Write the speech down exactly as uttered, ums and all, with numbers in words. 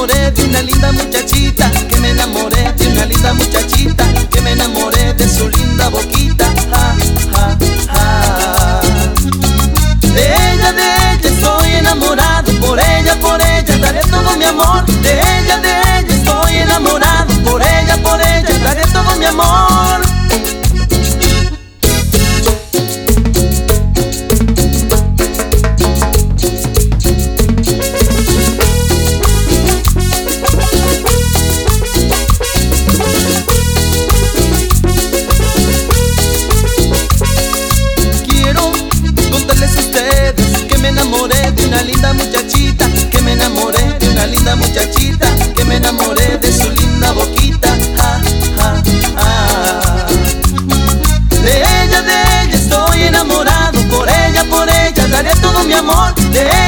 enamoré de una linda muchachita, que me enamoré de una linda muchachita, que me enamoré de su linda boquita. Ja, ja, ja. De ella, de ella estoy enamorado, por ella, por ella daré todo mi amor. De ella, de ella estoy enamorado, por ella, por ella daré todo mi amor. Muchachita, que me enamoré de una linda muchachita, que me enamoré de su linda boquita. Ja, ja, ja. De ella, de ella estoy enamorado, por ella, por ella daré todo mi amor. De